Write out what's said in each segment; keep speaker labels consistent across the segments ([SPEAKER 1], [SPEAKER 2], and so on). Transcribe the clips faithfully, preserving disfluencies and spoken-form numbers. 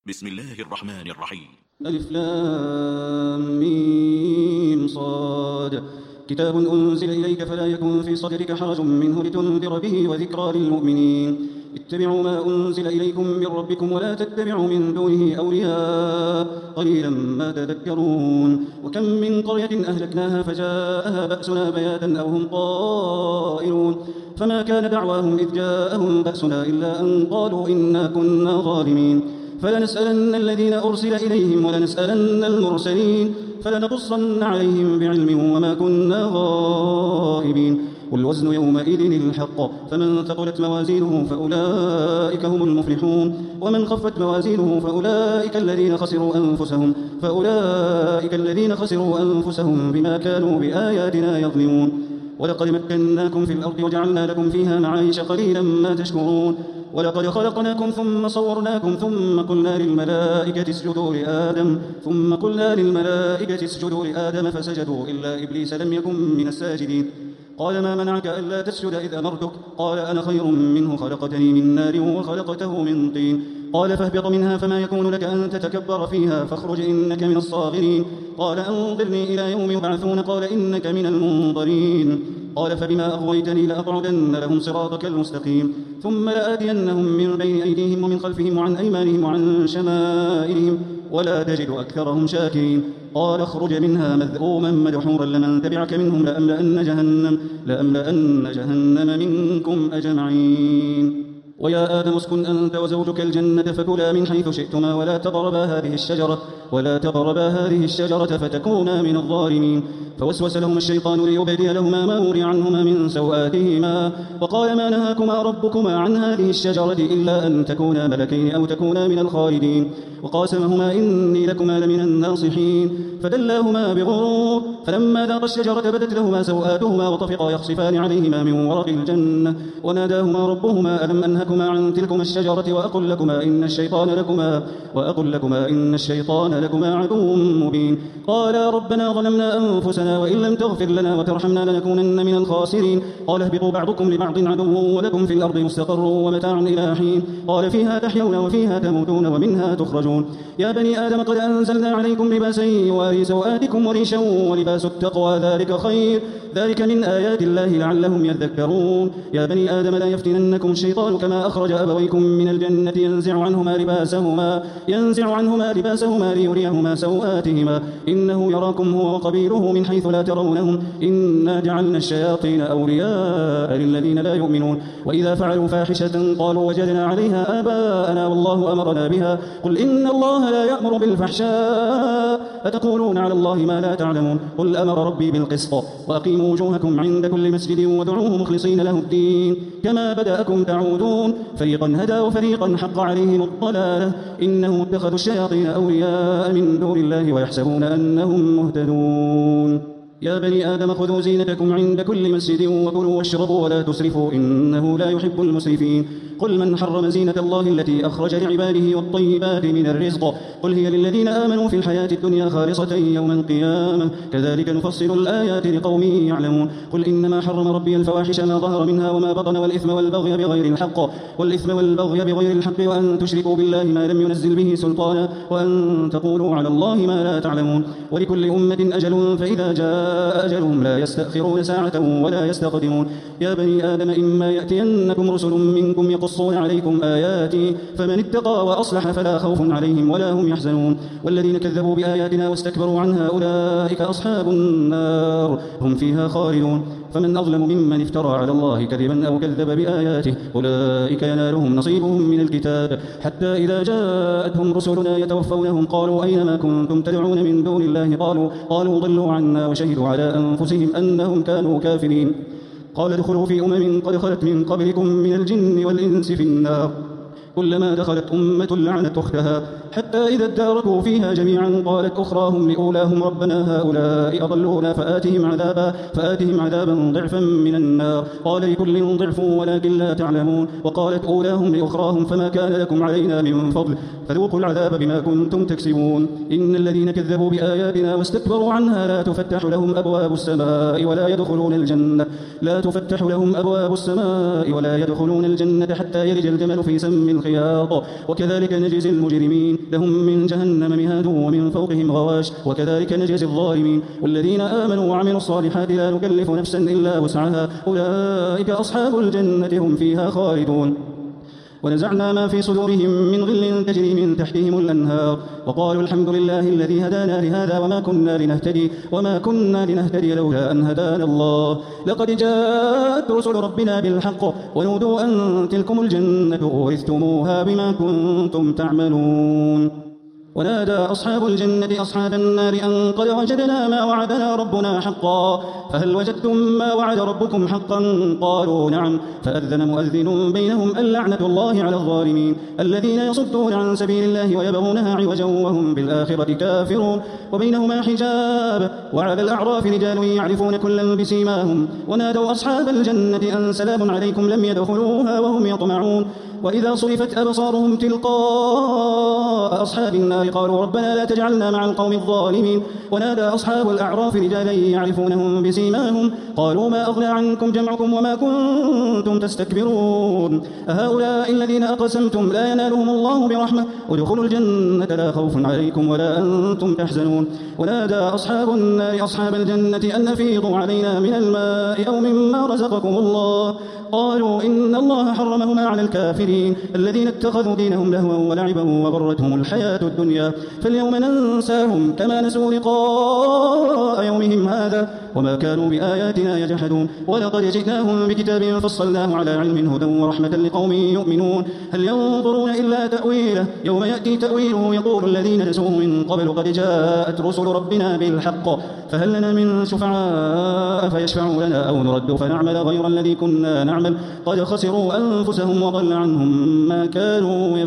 [SPEAKER 1] بسم الله الرحمن الرحيم.
[SPEAKER 2] ألف لام ميم صاد. كتاب أنزل إليك فلا يكن في صدرك حرج منه لتنذر به وذكرى للمؤمنين. اتبعوا ما أنزل إليكم من ربكم ولا تتبعوا من دونه أولياء قليلا ما تذكرون. وكم من قرية أهلكناها فجاءها بأسنا بياتا أو هم قائلون فما كان دعواهم إذ جاءهم بأسنا إلا أن قالوا إنا كنا ظالمين. فلنسألن الذين أرسل إليهم ولنسألن المرسلين فلنقصن عليهم بعلم وما كنا غائبين. والوزن يومئذ الحق فمن ثقلت موازينه فأولئك هم المفلحون ومن خفت موازينه فأولئك الذين خسروا أنفسهم فأولئك الذين خسروا أنفسهم بما كانوا بآياتنا يظلمون. ولقد مكناكم في الأرض وجعلنا لكم فيها معايش قليلا ما تشكرون. ولقد خلقناكم ثم صورناكم ثم قلنا للملائكة اسجدوا لآدم ثم قلنا للملائكة اسجدوا لآدم فسجدوا إلا إبليس لم يكن من الساجدين. قال ما منعك ألا تسجد إذ أمرتك؟ قال أنا خير منه خلقتني من نار وخلقته من طين. قال فاهبط منها فما يكون لك أن تتكبر فيها فاخرج إنك من الصاغرين. قال أنظرني إلى يوم يبعثون قال إنك من المنظرين. قال فبما أغويتني لأقعدن لهم صراطك المستقيم ثم لآتينهم من بين أيديهم ومن خلفهم وعن أيمانهم وعن شمائلهم ولا تجد أكثرهم شاكرين. قال اخرج منها مذءوما مدحورا لمن تبعك منهم لأملأن جهنم, لأملأن جهنم منكم أجمعين. ويا آدم اسكن أنت وزوجك الجنة فكلا من حيث شئتما ولا تقربا هذه الشجرة ولا تقربا هذه الشجرة فتكونا من الظالمين. فوسوس لهما الشيطان ليبدي لهما ما وري عنهما من سوآتهما وقال ما نهاكما ربكما عن هذه الشجرة إلا أن تكونا ملكين أو تكونا من الخالدين. وقاسمهما إني لكما لمن الناصحين فدلاهما بغرور فلما ذاقا الشجرة بدت لهما سوآتهما وطفقا يخصفان عليهما من ورق الجنة وناداهما ربهما ألم أنهكما عن تلكما الشجرة وأقل لكما إن الشيطان لكما وأقل لكما إن الشيطان لكما عدو مبين. قالا ربنا ظلمنا أنفسنا وإن لم تغفر لنا وترحمنا لنكونن من الخاسرين. قال اهبطوا بعضكم لبعض عدو ولكم في الأرض مستقر ومتاع إلى حين. قال فيها تحيون وفيها تموتون ومنها تخرجون. يا بني آدم قد أنزلنا عليكم لباسا يواري سوآتكم وريشا ولباس التقوى ذلك خير ذلك من آيات الله لعلهم يذكرون. يا بني آدم لا يفتننكم الشيطان كما أخرج أبويكم من الجنة ينزع عنهما لباسهما ينزع عنهما لباسهما ليريهما سوآتهما إنه يراكم هو وقبيله من حيث لا ترونهم إنا جعلنا الشياطين أولياء للذين لا يؤمنون. وإذا فعلوا فاحشة قالوا وجدنا عليها آباءنا والله أمرنا بها قل إن الله لا يأمر بالفحشاء أتقولون على الله ما لا تعلمون. قل أمر ربي بالقسط وأقيموا وجوهكم عند كل مسجد وادعوه مخلصين له الدين كما بدأكم تعودون. فريقا هدى وفريقا حق عليهم الضلالة إنهم اتخذوا الشياطين أولياء من دون الله ويحسبون أنهم مهتدون. يا بني آدم خذوا زينتكم عند كل مسجد وكلوا واشربوا ولا تسرفوا إنه لا يحب المسرفين. قل من حرم زينة الله التي أخرج لعباده والطيبات من الرزق قل هي للذين آمنوا في الحياة الدنيا خالصة يوم القيامة كذلك نفصل الآيات لقوم يعلمون. قل إنما حرم ربي الفواحش ما ظهر منها وما بطن والإثم والبغي بغير الحق والإثم والبغي بغير الحق وأن تشركوا بالله ما لم ينزل به سلطانا وأن تقولوا على الله ما لا تعلمون. ولكل أمة أجل فإذا جاء أجلهم لا يستأخرون ساعة ولا يستقدمون. يا بني آدم إما يأتينكم رسل منكم يقصون عليكم آياتي فمن اتقى وأصلح فلا خوف عليهم ولا هم يحزنون. والذين كذبوا بآياتنا واستكبروا عنها أولئك أصحاب النار هم فيها خالدون. فمن أظلم ممن افترى على الله كذبا أو كذب بآياته أولئك ينالهم نصيبهم من الكتاب حتى إذا جاءتهم رسلنا يتوفونهم قالوا أينما كنتم تدعون من دون الله قالوا, قالوا ضلوا عنا وشهدوا على أنفسهم أنهم كانوا كافرين. قال ادخلوا في أمم قد خلت من قبلكم من الجن والإنس في النار كلما دخلت أمة لعنت أختها حتى إذا اداركوا فيها جميعا قالت أخراهم لأولاهم ربنا هؤلاء أضلونا فآتهم عذابا, فآتهم عذابا ضعفا من النار قال لكل ضعف ولكن لا تعلمون. وقالت أولاهم لأخراهم فما كان لكم علينا من فضل فذوقوا العذاب بما كنتم تكسبون. إن الذين كذبوا بآياتنا واستكبروا عنها لا تفتح لهم أبواب السماء ولا يدخلون الجنة لا تفتح لهم أبواب السماء ولا يدخلون الجنة حتى يلج الجمل في سم الخياط الخياط وكذلك نجزي المجرمين لهم من جهنم مهاد ومن فوقهم غواش وكذلك نجزي الظالمين والذين آمنوا وعملوا الصالحات لا نكلف نفسا إلا وسعها أولئك أصحاب الجنة هم فيها خالدون ونزعنا ما في صدورهم من غل تجري من تحتهم الأنهار وقالوا الحمد لله الذي هدانا لهذا وما كنا لنهتدي وما كنا لنهتدي لولا أن هدانا الله لقد جاءت رسل ربنا بالحق ونودوا أن تلكم الجنة أورثتموها بما كنتم تعملون ونادى أصحاب الجنة أصحاب النار أن قد وجدنا ما وعدنا ربنا حقا فهل وجدتم ما وعد ربكم حقا قالوا نعم فأذن مؤذن بينهم اللعنة الله على الظالمين الذين يصدون عن سبيل الله ويبغونها عوجا وهم بالآخرة كافرون وبينهما حجاب وعلى الأعراف رجال يعرفون كلا بسيماهم ونادوا أصحاب الجنة أن سلام عليكم لم يدخلوها وهم يطمعون وإذا صرفت أبصارهم تلقاء أصحاب النار قالوا ربنا لا تجعلنا مع القوم الظالمين ونادى أصحاب الأعراف رجالا يعرفونهم بسيماهم قالوا ما أغنى عنكم جمعكم وما كنتم تستكبرون أهؤلاء الذين أقسمتم لا ينالهم الله برحمة ادخلوا الجنة لا خوف عليكم ولا أنتم تحزنون ونادى أصحاب النار أصحاب الجنة أن أفيضوا علينا من الماء أو مما رزقكم الله قالوا إن الله حرمهما على الكافرين الذين اتخذوا دينهم لهوا ولعبا وغرتهم الحياة الدنيا فاليوم ننساهم كما نسوا لقاء يومهم هذا وما كانوا بآياتنا يجحدون ولقد جئناهم بكتاب فصلناه على علم هدى ورحمة لقوم يؤمنون هل ينظرون إلا تأويله يوم يأتي تأويله يقول الذين نسوه من قبل قد جاءت رسل ربنا بالحق فهل لنا من شفعاء فيشفعوا لنا أو نرد فنعمل غير الذي كنا نعمل قد خسروا أنفسهم وضل عنهم ما كانوا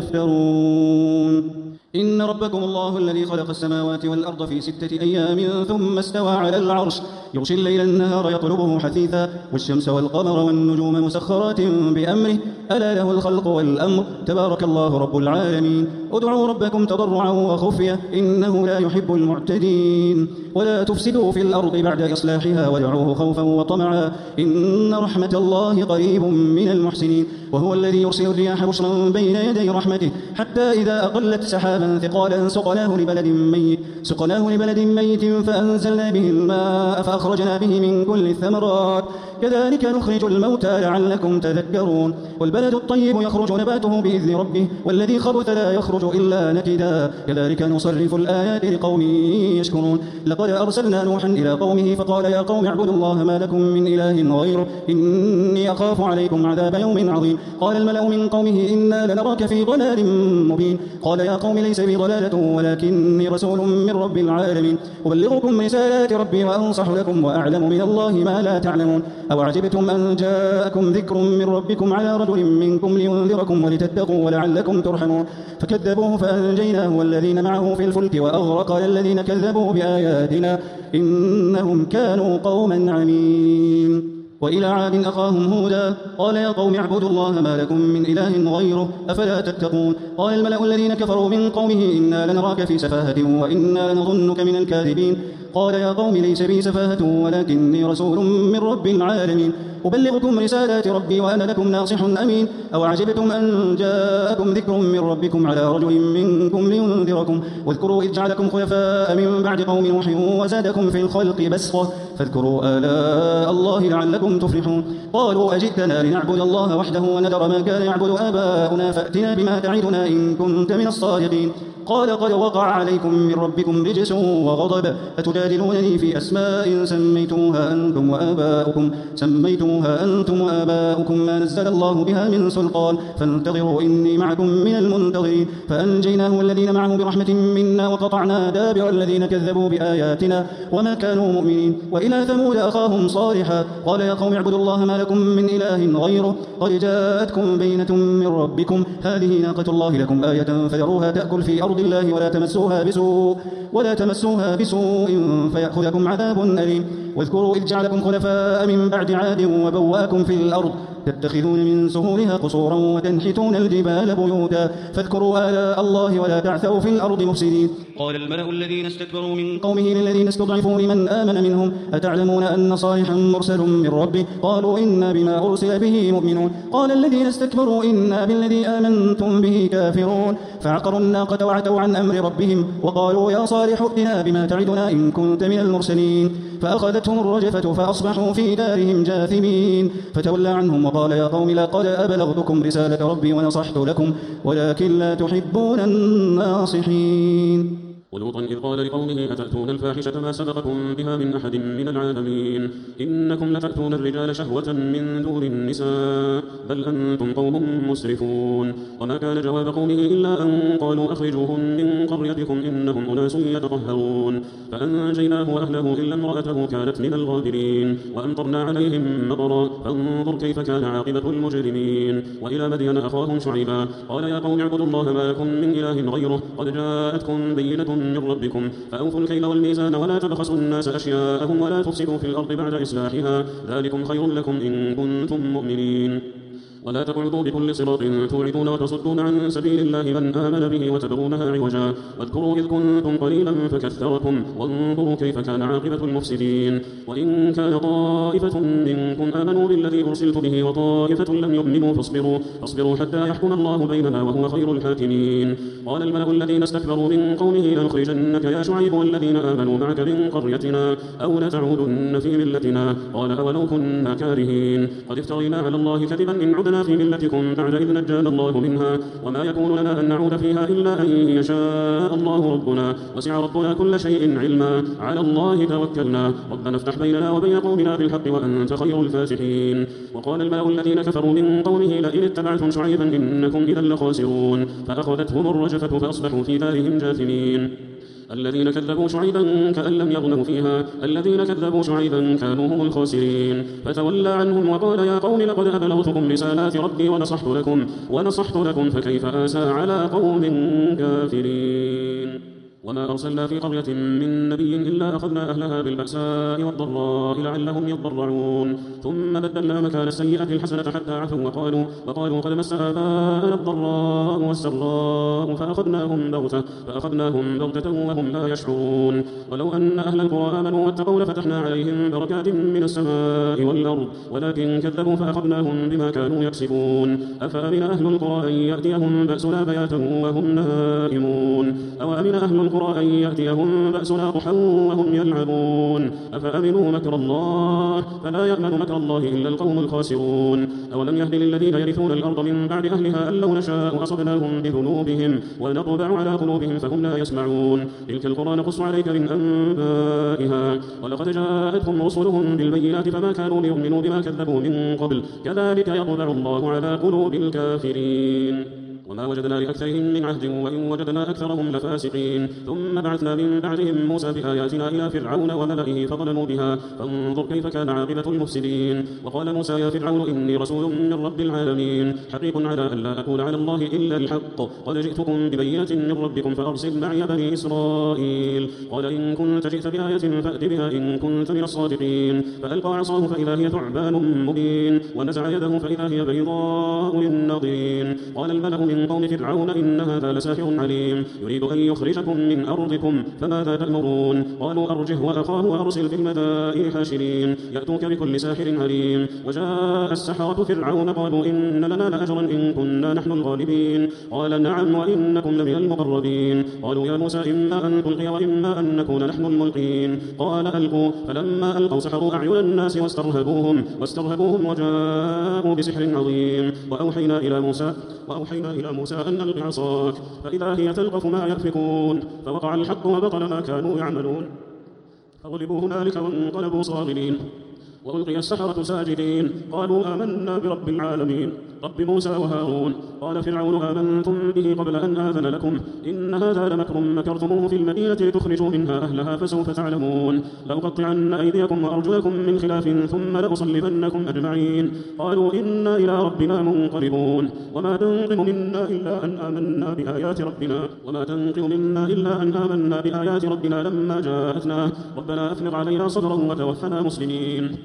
[SPEAKER 2] يفترون إن ربكم الله الذي خلق السماوات والأرض في ستة أيام ثم استوى على العرش يغشي الليل النهار يطلبه حثيثا والشمس والقمر والنجوم مسخرات بأمره ألا له الخلق والأمر تبارك الله رب العالمين ادعوا ربكم تضرعا وخفية إنه لا يحب المعتدين ولا تفسدوا في الأرض بعد إصلاحها ودعوه خوفا وطمعا إن رحمة الله قريب من المحسنين وهو الذي يرسل الرياح بشرا بين يدي رحمته حتى إذا أقلت سحابا ثقالا سقناه لبلد ميت سقناه لبلد ميت فأنزلنا به الماء فأخرجنا به من كل الثمرات كذلك نخرج الموتى لعلكم تذكرون والبلد الطيب يخرج نباته بإذن ربه والذي خبث لا يخرج إلا نكدا كذلك نصرف الآيات لقوم يشكرون لقد أرسلنا نوحا إلى قومه فقال يا قوم اعبدوا الله ما لكم من إله غيره إني أخاف عليكم عذاب يوم عظيم قال الملأ من قومه إنا لنراك في ضلال مبين قال يا قوم ليس بي ضلالة ولكني رسول من رب العالمين أبلغكم رسالات ربي وأنصح لكم وأعلم من الله ما لا تعلمون أو عجبتم أن جاءكم ذكر من ربكم على رجل منكم لينذركم ولتتقوا ولعلكم ترحمون فكذبوه فأنجيناه والذين معه في الفلك وأغرقنا الذين كذبوا بآياتنا إنهم كانوا قوما عمين وإلى عاد أخاهم هودا قال يا قوم اعبدوا الله ما لكم من إله غيره أفلا تتقون قال الملأ الذين كفروا من قومه إنا لنراك في سفاهة وإنا لنظنك من الكاذبين قال يا قوم ليس بي سفاهة ولكني رسول من رب العالمين أبلغكم رسالات ربي وأنا لكم ناصح أمين أو عجبتم أن جاءكم ذكر من ربكم على رجل منكم لينذركم واذكروا إذ جعلكم خلفاء من بعد قوم نوح وزادكم في الخلق بسطة فاذكروا آلاء الله لعلكم تفلحون قالوا أجئتنا لنعبد الله وحده ونذر ما كان يعبد آباؤنا فأتنا بما تعدنا إن كنت من الصادقين قال قد وقع عليكم من ربكم رجس وغضب أتجادلونني في أسماء سميتموها أنتم وآباؤكم سميتموها أنتم وآباؤكم ما نزل الله بها من سلطان فانتظروا إني معكم من المنتظرين فأنجيناه والذين معه برحمة منا وقطعنا دابر الذين كذبوا بآياتنا وما كانوا مؤمنين وإلى ثمود أخاهم صالحا قال يا قوم اعبدوا الله ما لكم من إله غيره قد جاءتكم بينة من ربكم هذه ناقة الله لكم آية فذروها تأكل في أرض الله ولا تمسوها بسوء ولا تمسوها بسوء فيأخذكم عذاب أليم واذكروا إذ جعلكم خلفاء من بعد عاد وبوأكم في الأرض تتخذون من سهولها قصورا وتنحتون الجبال بيوتا فاذكروا آلاء الله ولا تعثوا في الأرض مفسدين. قال الملأ الذين استكبروا من قومه للذين استضعفوا لمن آمن منهم أتعلمون أن صالحا مرسل من ربه قالوا إنا بما أرسل به مؤمنون. قال الذين استكبروا إنا بالذي آمنتم به كافرون فعقروا الناقة وعتوا عن أمر ربهم وقالوا يا صالح ائتنا بما تعدنا إن كنت من المرسلين فأخذتهم الرجفة فأصبحوا في دارهم جاثمين فتولى عنهم وقال يا قوم لقد أبلغتكم رسالة ربي ونصحت لكم ولكن لا تحبون الناصحين.
[SPEAKER 3] ولوطا إذ قال لقومه أتأتون الفاحشة ما سبقكم بها من أحد من العالمين إنكم لتأتون الرجال شهوة من دون النساء بل أنتم قوم مسرفون. وما كان جواب قومه إلا أن قالوا أخرجوهم من قريتكم إنهم أناس يتطهرون فأنجيناه وأهله إلا امرأته كانت من الغابرين وأمطرنا عليهم مطرا فانظر كيف كان عاقبة المجرمين. وإلى مدين أخاهم شعيبا قال يا قوم اعبدوا الله ما لكم من إله غيره قد جاءتكم بينة من ربكم فأوفوا الكيل والميزان ولا تبخسوا الناس أشياءهم ولا تفسدوا في الأرض بعد إصلاحها ذلكم خير لكم إن كنتم مؤمنين. ولا تقعدوا بكل صراط توعدون وتصدون عن سبيل الله من آمن به وتبغونها عوجا واذكروا إذ كنتم قليلا فكثركم وانظروا كيف كان عاقبة المفسدين. وإن كان طائفة منكم آمنوا بالذي أرسلت به وطائفة لم يؤمنوا فاصبروا, فاصبروا حتى يحكم الله بيننا وهو خير الحاكمين. قال الملأ الذين استكبروا من قومه لنخرجنك يا شعيب والذين آمنوا معك من قريتنا أو لتعودن في ملتنا قال أولو كنا كارهين قد افترينا على الله كذبا إن عدنا في ملتكم بعد إذ نجانا الله منها وما يكون لنا أن نعود فيها إلا أن يشاء الله ربنا وسع ربنا كل شيء علما على الله توكلنا ربنا افتح بيننا وبين قومنا بالحق وأنت خير الفاتحين. وقال الملأ الذين كفروا من قومه لئن اتبعتم شعيبا إنكم إذا لخاسرون فأخذتهم الرجفة فأصبحوا في دارهم جاثمين. الذين كذبوا شعيبا كأن لم يغنوا فيها الذين كذبوا شعيبا كانوا هم الخاسرين فتولى عنهم وقال يا قوم لقد أبلغتكم رسالات ربي ونصحت لكم ونصحت لكم فكيف آسى على قوم كافرين. وما أرسلنا في قرية من نبي إلا أخذنا أهلها بالبأساء والضراء لعلهم يضرعون ثم بدلنا مكان السيئة الحسنة حتى عفوا وقالوا, وقالوا قد مس آباءنا الضراء والسراء فأخذناهم بغتة, فأخذناهم بغتة وهم لا يشعرون. ولو أن أهل القرى آمنوا واتقوا لفتحنا عليهم بركات من السماء والأرض ولكن كذبوا فأخذناهم بما كانوا يكسبون. أفأمن أهل القرى أن يأتيهم بأسنا بياتا وهم نائمون أو أمن أهل القرى أن يأتيهم بأسنا ضحى وهم يلعبون أفأمنوا مكر الله فلا يأمن مكر الله إلا القوم الخاسرون. أولم يهد للذين يرثون الأرض من بعد أهلها أن لو نشاء أصبناهم بذنوبهم ونطبع على قلوبهم فهم لا يسمعون. تلك القرى نقص عليك من أنبائها ولقد جاءتهم رسلهم بالبينات فما كانوا ليؤمنوا بما كذبوا من قبل كذلك يطبع الله على قلوب الكافرين. وما وجدنا لأكثرهم من عهد وإن وجدنا أكثرهم لفاسقين. ثم بعثنا من بعدهم موسى بآياتنا إلى فرعون وملئه فظلموا بها فانظر كيف كان عاقبة المفسدين. وقال موسى يا فرعون إني رسول من رب العالمين حقيق على أن لا أقول على الله إلا الحق قد جئتكم ببينة من ربكم فأرسل معي بني إسرائيل. قال إن كنت جئت بآية فأت بها إن كنت من الصادقين. فألقى عصاه فإذا هي ثعبان مبين ونزع يده فإذا هي بيضاء للناظرين. قال الملأ من قوم فرعون إن هذا لساحر عليم يريد أن يخرجكم من أرضكم فماذا تأمرون. قالوا أرجه وأخاه وأرسل في المدائن حاشرين يأتوك بكل ساحر عليم. وجاء السحرة فرعون قالوا إن لنا لأجرا إن كنا نحن الغالبين. قال نعم وإنكم لمن المقربين. قالوا يا موسى إما أن تلقي وإما أن نكون نحن الملقين. قال ألقوا فلما ألقوا سحروا أعين الناس واسترهبوهم واسترهبوهم وجاءوا بسحر عظيم. وأوحينا إلى موسى وأوحينا إلى موسى أن ألق عصاك فإذا هي تلقف ما يأفكون فوقع الحق وبطل ما كانوا يعملون فغلبوا هنالك وانقلبوا صاغرين. وألقي السحرة ساجدين قالوا آمنا برب العالمين رب موسى وهارون. قال فرعون آمنتم به قبل أن آذن لكم إن هذا لمكر مكرتموه في المدينة لتخرجوا منها أهلها فسوف تعلمون. لأقطعن أيديكم وأرجلكم من خلاف ثم لأصلبنكم أجمعين. قالوا إنا إلى ربنا منقلبون. وما تنقم منا إلا أن آمنا بآيات ربنا وما تنقم منا إلا أن آمنا بآيات ربنا لما جاءتنا ربنا أفرغ علينا صبرا وتوفنا مسلمين.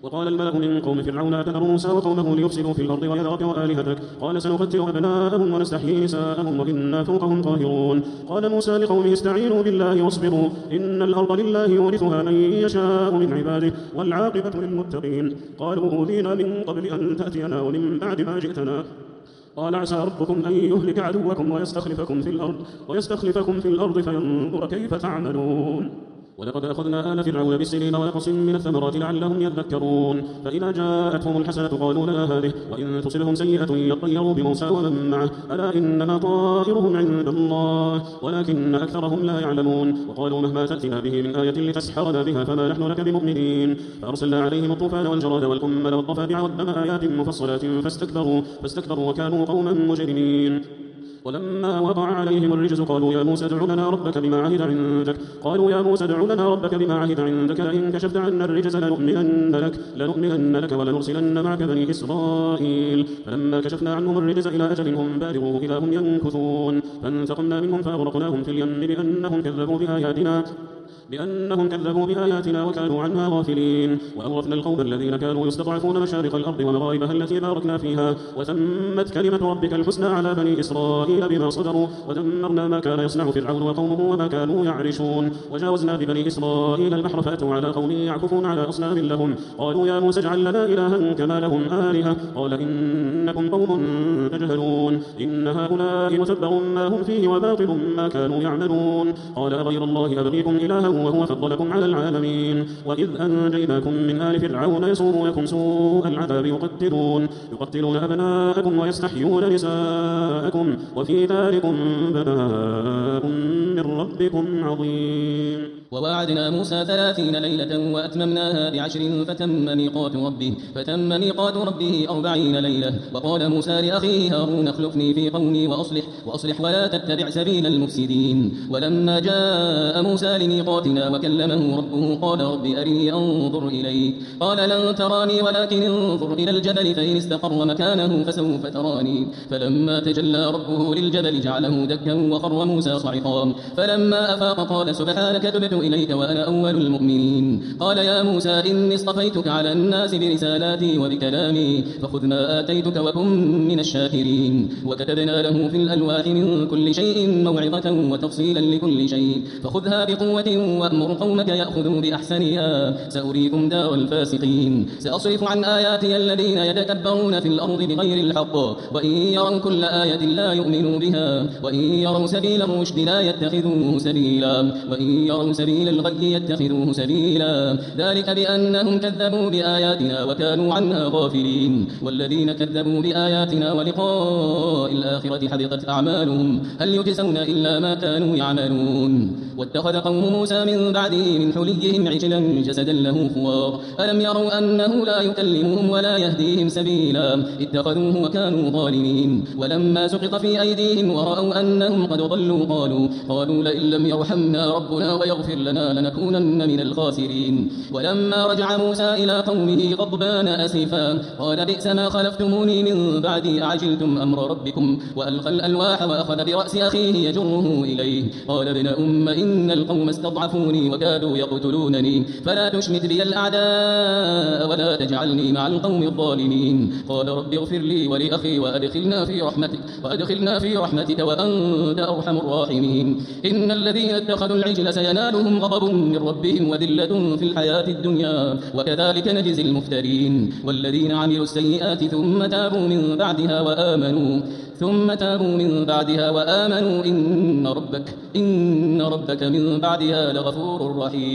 [SPEAKER 3] وقال الملأ من قوم فرعون أتذر موسى وقومه ليفسدوا في الأرض ويذرك وآلهتك قال سنقتل أبناءهم ونستحيي نساءهم وإنا فوقهم قاهرون قال موسى لقومه استعينوا بالله واصبروا إن الأرض لله يورثها من يشاء من عباده والعاقبة للمتقين قالوا أوذينا من قبل أن تأتينا ومن بعد ما جئتنا قال عسى ربكم أن يهلك عدوكم ويستخلفكم في الأرض ويستخلفكم في الأرض فينظر كيف تعملون ولقد أخذنا آل فرعون بالسنين ونقص من الثمرات لعلهم يذكرون فإذا جاءتهم الحسنة قالوا لنا هذه وإن تصبهم سيئة يطيروا بموسى ومن معه ألا إنما طائرهم عند الله ولكن أكثرهم لا يعلمون وقالوا مهما تأتنا به من آية لتسحرنا بها فما نحن لك بمؤمنين فأرسلنا عليهم الطوفان والجراد والقمل والضفادع والدم آيات مفصلات فاستكبروا, فاستكبروا وكانوا قوما مجرمين ولما وقع عليهم الرجز قالوا يا موسى ادع لنا ربك بما عهد عندك قالوا يا موسى ادع لنا ربك بما عهد عندك لئن كشفت عنا الرجز لنؤمنن لك لنؤمنن لك ولنرسلن معك بني إسرائيل فلما كشفنا عنهم الرجز إلى أجل هم بالغوه إذا هم ينكثون فانتقمنا منهم فأغرقناهم في اليم بأنهم كذبوا بآياتنا بأنهم كذبوا بآياتنا وكانوا عنها غافلين وأورثنا القوم الذين كانوا يستضعفون مشارق الأرض ومغاربها التي باركنا فيها وتمت كلمة ربك الحسنى على بني إسرائيل بما صدروا ودمرنا ما كان يصنع فرعون وقومه وما كانوا يعرشون وجاوزنا ببني إسرائيل البحر فأتوا على قوم يعكفون على أصنام لهم قالوا يا موسى اجعل لنا إلها كما لهم آلهة قال إنكم قوم تجهلون إن هؤلاء متبر ما هم فيه وباطل ما كانوا يعملون قال غير الله أبغيكم إلها وهو فضلكم على العالمين وإذ أنجيناكم من آل فرعون يسومونكم سوء العذاب يقتلون يقتلون أبناءكم ويستحيون نساءكم وفي ذلكم بلاء من ربكم عظيم
[SPEAKER 4] وواعدنا موسى ثلاثين ليلة وأتممناها بعشر فتم ميقات ربه فتم ميقات ربه أربعين ليلة وقال موسى لأخيه هارون اخلفني في قومي وأصلح وأصلح ولا تتبع سبيل المفسدين ولما جاء موسى لميقاتنا وكلمه ربه قال رب أرني أنظر إليك قال لن تراني ولكن انظر إلى الجبل فإن استقر مكانه فسوف تراني فلما تجلى ربه للجبل جعله دكا وخر موسى صعقا فلما أفاق قال سبحانك تبت إليك وأنا أول المؤمنين قال يا موسى إني اصطفيتك على الناس برسالاتي وبكلامي فخذ ما آتيتك وكن من الشاكرين وكتبنا له في الألواح من كل شيء موعظة وتفصيلا لكل شيء فخذها بقوة وأمر قومك يأخذوا بأحسنها سأريكم دار الفاسقين سأصرف عن آياتي الذين يتكبرون في الأرض بغير الحق وإن يروا كل آية لا يؤمنوا بها وإن يروا سبيل الرشد لا يتخذوه سبيلا وإن يروا سبيل الغي يتخذوه سبيلا ذلك بأنهم كذبوا بآياتنا وكانوا عنها غافلين والذين كذبوا بآياتنا ولقاء الآخرة حبطت أعمالهم هل يجزون إلا ما كانوا يعملون واتخذ قوم موسى من بعده من حليهم عجلا جسدا له خوار ألم يروا أنه لا يكلمهم ولا يهديهم سبيلا اتخذوه وكانوا ظالمين ولما سقط في أيديهم ورأوا أنهم قد ضلوا قالوا قالوا لئن لم يرحمنا ربنا ويغفر لنا لنكونن من الخاسرين ولما رجع موسى إلى قومه غضبان أسفا قال بئس ما خلفتموني من بعدي أعجلتم أمر ربكم وألقى الألواح وأخذ برأس أخيه يجره إليه قال ابن أم إن القوم استضعفوني وكادوا يقتلونني فلا تشمت بي الأعداء ولا تجعلني مع القوم الظالمين قال رب اغفر لي ولأخي وأدخلنا في رحمتك وأدخلنا في رحمتك وأنت أرحم الراحمين إن الذين اتخذوا العجل سينالهم غضب من ربهم وذلة في الحياة الدنيا وكذلك نجزي المفترين والذين عملوا السيئات ثم تابوا من بعدها وآمنوا ثم تابوا من بعدها وآمنوا إن ربك إن ربك من بعدها لغفور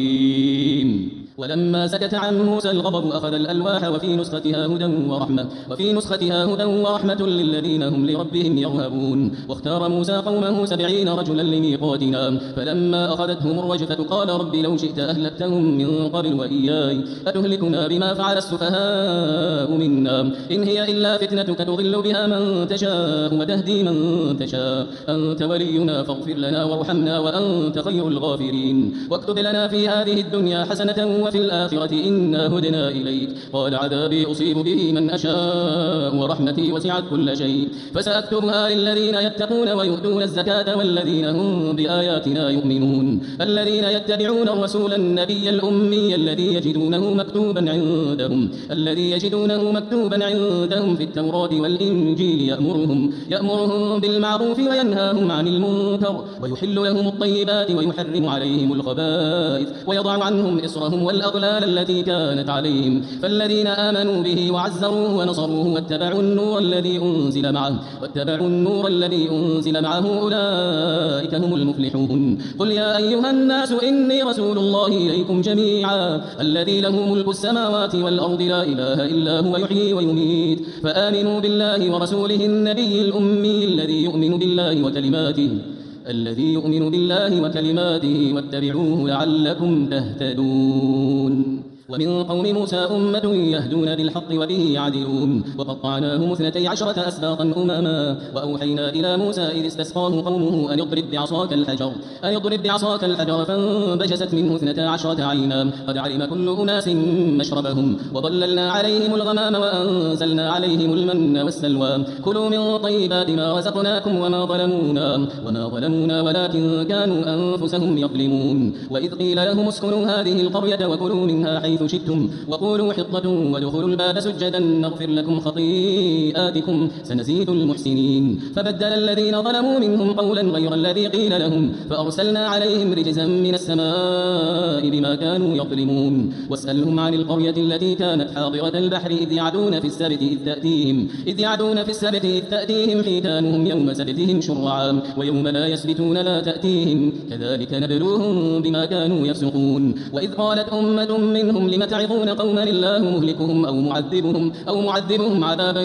[SPEAKER 4] رحيم ولما سكت عن موسى الغضب أخذ الألواح وفي نسختها هدى ورحمة وفي نسختها هدى ورحمة للذين هم لربهم يرهبون واختار موسى قومه سبعين رجلا لميقاتنا فلما أخذتهم الرجفة قال رب لو شئت أهلكتهم من قبل وإياي أتهلكنا بما فعل السفهاء منا إن هي إلا فتنتك تضل بها من تشاء وتهدي من تشاء أنت ولينا فاغفر لنا وارحمنا وأنت خير الغافرين واكتب لنا في هذه الدنيا حسنة وفي الآخرة إنا هدنا إليك. قال عذابي أصيب به من أشاء ورحمتي وسعت كل شيء فسأكتبها للذين يتقون ويؤتون الزكاة والذين هم بآياتنا يؤمنون. الذين يتبعون الرسول النبي الأمي الذي يجدونه مكتوبا عندهم الذي يجدونه مكتوبا عندهم في التوراة والإنجيل يأمرهم يأمرهم بالمعروف وينهاهم عن المنكر ويحل لهم الطيبات ويحرم عليهم الخبائث ويضع عنهم إصرهم والأغلال التي كانت عليهم. فالذين آمنوا به وعزروه ونصروه واتبعوا النور الذي أنزل معه واتبعوا النور الذي أنزل معه أولئك هم المفلحون. قل يا أيها الناس إني رسول الله إليكم جميعا الذي له ملك السماوات والأرض لا إله إلا هو يحيي ويميت فآمنوا بالله ورسوله النبي الأمي الذي يؤمن بالله وكلماته الذي يؤمن بالله وكلماته واتبعوه لعلكم تهتدون. ومن قوم موسى أمة يهدون بالحق وبه يعدلون وقطعناهم اثنتي عشرة أسباطا أمما وأوحينا إلى موسى إذ استسقاه قومه أن اضرب بعصاك الحجر أن اضرب بعصاك الحجر فانبجست منه اثنتا عشرة عينا قد علم كل أناس مشربهم وظللنا عليهم الغمام وأنزلنا عليهم المن والسلوى كلوا من طيبات ما رزقناكم وما ظلمونا وما ظلمونا ولكن كانوا أنفسهم يظلمون. وإذ قيل لهم اسكنوا هذه القرية وكلوا منها حيث شئتم وقولوا حطة وادخلوا الباب سجدا نغفر لكم خطيئاتكم سنزيد المحسنين. فبدل الذين ظلموا منهم قولا غير الذي قيل لهم فأرسلنا عليهم رجزا من السماء بما كانوا يظلمون. واسألهم عن القرية التي كانت حاضرة البحر إذ يعدون في السبت إذ تأتيهم إذ يعدون في السبت إذ تأتيهم حيتانهم يوم سبتهم شرعا ويوم لا يسبتون لا تأتيهم كذلك نبلوهم بما كانوا يفسقون. وإذ قالت أمة منهم لم تعظون قوما الله مهلكهم أو معذبهم أو معذبهم عذابا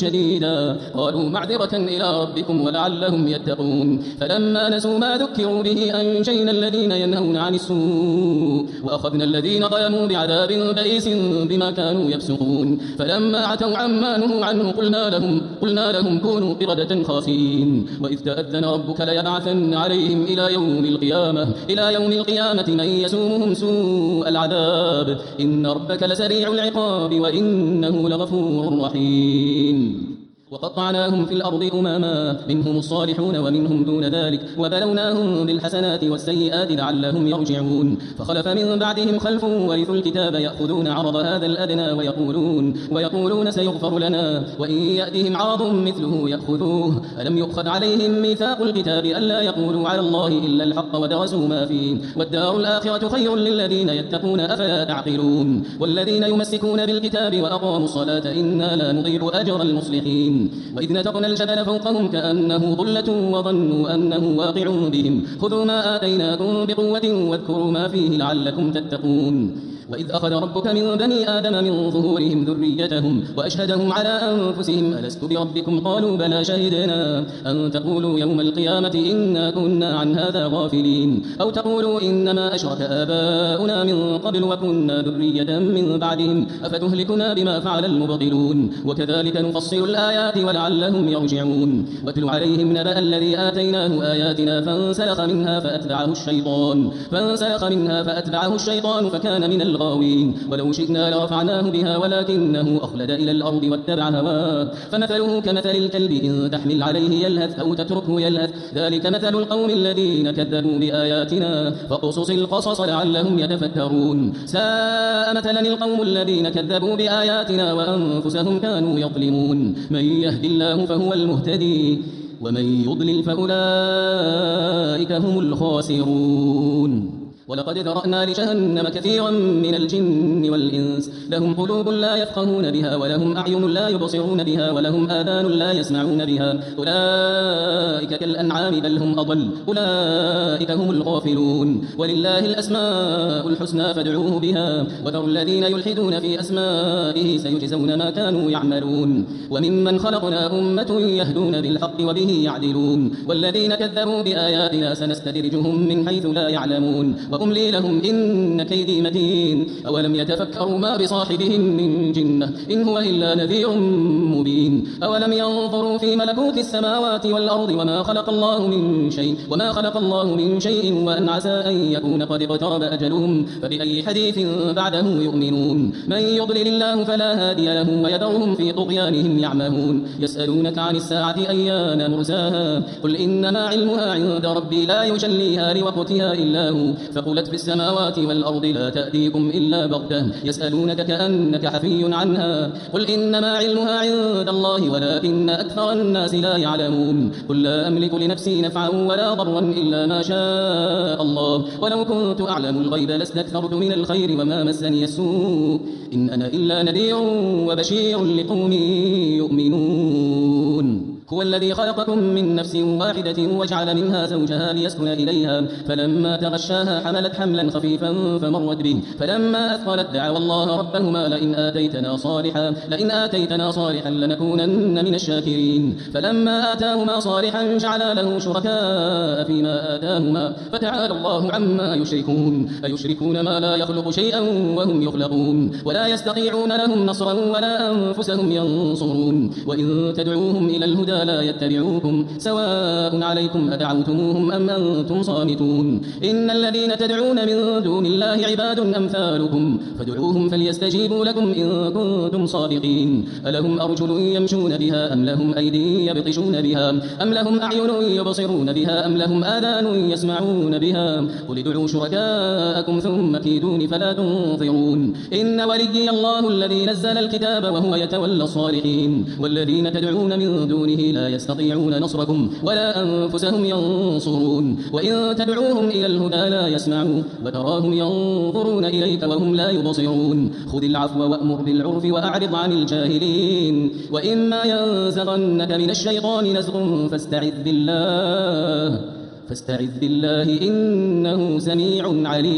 [SPEAKER 4] شديدا قالوا معذرة إلى ربكم ولعلهم يتقون. فلما نسوا ما ذكروا به أنجينا الذين ينهون عن السوء وأخذنا الذين ظلموا بعذاب بئيس بما كانوا يفسقون. فلما عتوا عما نهوا عنه قلنا لهم قلنا لهم كونوا قردة خاسئين. وإذ تأذن ربك ليبعثن عليهم إلى يوم القيامة إلى يوم القيامة من يسومهم سوء العذاب إن ربك لسريع العقاب وإنه لغفور رحيم. وقطعناهم في الأرض أمما منهم الصالحون ومنهم دون ذلك وبلوناهم بالحسنات والسيئات لعلهم يرجعون. فخلف من بعدهم خلف ورثوا الكتاب يأخذون عرض هذا الأدنى ويقولون ويقولون سيغفر لنا وإن يأتهم عرض مثله يأخذوه. ألم يؤخذ عليهم ميثاق الكتاب ألا يقولوا على الله إلا الحق ودرسوا ما فيه والدار الآخرة خير للذين يتقون أفلا تعقلون. والذين يمسكون بالكتاب وأقاموا الصلاة إنا لا نضيع أجر المصلحين. وإذ نتقنا الجبل فوقهم كأنه ظلة وظنوا أنه واقع بهم خذوا ما آتيناكم بقوة واذكروا ما فيه لعلكم تتقون. وإذ أخذ ربك من بني آدم من ظهورهم ذريتهم وأشهدهم على أنفسهم ألست بربكم قالوا بلى شهدنا أن تقولوا يوم القيامة إنا كنا عن هذا غافلين أو تقولوا إنما أشرك آباؤنا من قبل وكنا ذرية من بعدهم أفتهلكنا بما فعل المبطلون وكذلك نفصل الآيات ولعلهم يرجعون. واتل عليهم نبأ الذي آتيناه آياتنا فانسلخ منها فأتبعه الشيطان فانسلخ منها فأتبعه الشيطان فكان من الغاوين. ولو شئنا لرفعناه بها ولكنه أخلد إلى الأرض واتبع هواه فمثله كمثل الكلب إن تحمل عليه يلهث أو تتركه يلهث ذلك مثل القوم الذين كذبوا بآياتنا فاقصص القصص لعلهم يتفكرون. ساء مثلا القوم الذين كذبوا بآياتنا وأنفسهم كانوا يظلمون. من يهد الله فهو المهتدي ومن يضلل فأولئك هم الخاسرون. ولقد ذرأنا لجهنم كثيرا من الجن والإنس لهم قلوب لا يفقهون بها ولهم أعين لا يبصرون بها ولهم آذان لا يسمعون بها أولئك كالأنعام بل هم أضل أولئك هم الغافلون. ولله الأسماء الحسنى فادعوه بها وذروا الذين يلحدون في أسمائه سيجزون ما كانوا يعملون. وممن خلقنا أمة يهدون بالحق وبه يعدلون والذين كذبوا بآياتنا سنستدرجهم من حيث لا يعلمون وأملي لهم إن كيدي متين أولم يتفكروا ما بصاحبهم من جنة إن هو إلا نذير مبين أولم ينظروا في ملكوت السماوات والأرض وما خلق الله من شيء وما خلق الله من شيء وأن عسى أن يكون قد اقترب أجلهم فبأي حديث بعده يؤمنون من يضلل الله فلا هادي له ويذرهم في طغيانهم يعمهون يسألونك عن الساعة أيان مرساها قل إنما علمها عند ربي لا يجليها لوقتها إلا هو فقلت في السماوات والأرض لا تأتيكم إلا بغتة يسألونك كأنك حفي عنها قل إنما علمها عند الله ولكن أكثر الناس لا يعلمون قل لا أملك لنفسي نفعا ولا ضرا إلا ما شاء الله ولو كنت أعلم الغيب لاستكثرت من الخير وما مسني السوء إن أنا إلا نذير وبشير لقوم يؤمنون هو الذي خلقكم من نفس واحدة وجعل منها زوجها ليسكن إليها فلما تغشاها حملت حملا خفيفا فمرت به فلما أثقلت دعوا الله ربهما لئن آتيتنا صالحا لئن آتيتنا صالحا لنكونن من الشاكرين فلما آتاهما صالحا جعلا له شركاء فيما آتاهما فتعالى الله عما يشركون أيشركون ما لا يخلق شيئا وهم يخلقون ولا يستطيعون لهم نصرا ولا أنفسهم ينصرون وإن تدعوهم إلى الهدى لا يتبعوكم سواء عليكم أدعوتموهم أم أنتم صامتون إن الذين تدعون من دون الله عباد أمثالكم فادعوهم فليستجيبوا لكم إن كنتم صادقين ألهم أرجل يمشون بها أم لهم أيدي يبطشون بها أم لهم أعين يبصرون بها أم لهم آذان يسمعون بها قل ادعوا شركاءكم ثم كيدون فلا تنظرون إن وليي الله الذي نزل الكتاب وهو يتولى الصالحين والذين تدعون من دونه لا يستطيعون نصركم ولا أنفسهم ينصرون وإن تدعوهم إلى الهدى لا يسمعوا وتراهم ينظرون إليك وهم لا يبصرون خذ العفو وأمر بالعرف وأعرض عن الجاهلين وإما ينزغنك من الشيطان نزغ فاستعذ بالله فاستعذ بالله إنه سميع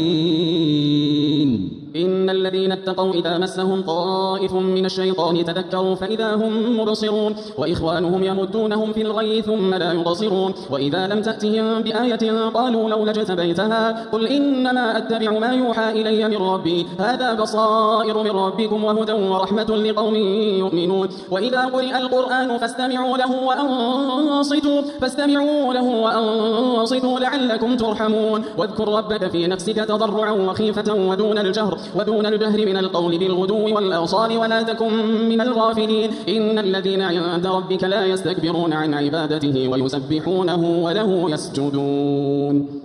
[SPEAKER 4] عليم
[SPEAKER 5] إن الذين اتقوا إذا مسهم طائف من الشيطان تذكروا فإذا هم مبصرون وإخوانهم يمدونهم في الغي ثم لا يبصرون وإذا لم تأتهم بآية قالوا لولا اجتبيتها قل إنما أتبع ما يوحى إلي من ربي هذا بصائر من ربكم وهدى ورحمة لقوم يؤمنون وإذا قرئ القرآن فاستمعوا له وأنصتوا فاستمعوا له وأنصتوا لعلكم ترحمون واذكر ربك في نفسك تضرعا وخيفة ودون الجهر ودون الجهر من القول بالغدو والآصال ولا تكن من الغافلين إن الذين عند ربك لا يستكبرون عن عبادته ويسبحونه وله يسجدون